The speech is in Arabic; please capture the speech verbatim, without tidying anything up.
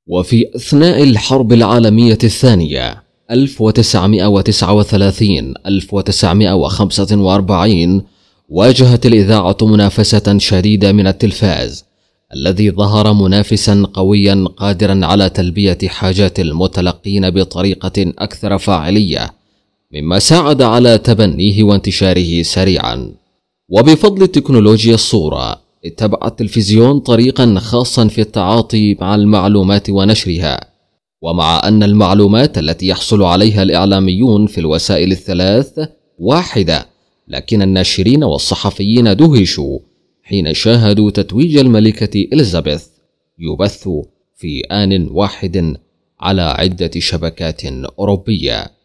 وفي أثناء الحرب العالمية الثانية ألف وتسعمائة وتسعة وثلاثين ألف وتسعمائة وخمسة وأربعين واجهت الإذاعة منافسة شديدة من التلفاز، الذي ظهر منافسا قويا قادرا على تلبية حاجات المتلقين بطريقة أكثر فاعلية، مما ساعد على تبنيه وانتشاره سريعا. وبفضل تكنولوجيا الصورة اتبع التلفزيون طريقا خاصا في التعاطي مع المعلومات ونشرها. ومع أن المعلومات التي يحصل عليها الإعلاميون في الوسائل الثلاث واحدة، لكن الناشرين والصحفيين دهشوا حين شاهدوا تتويج الملكة إليزابيث يبث في آن واحد على عدة شبكات أوروبية.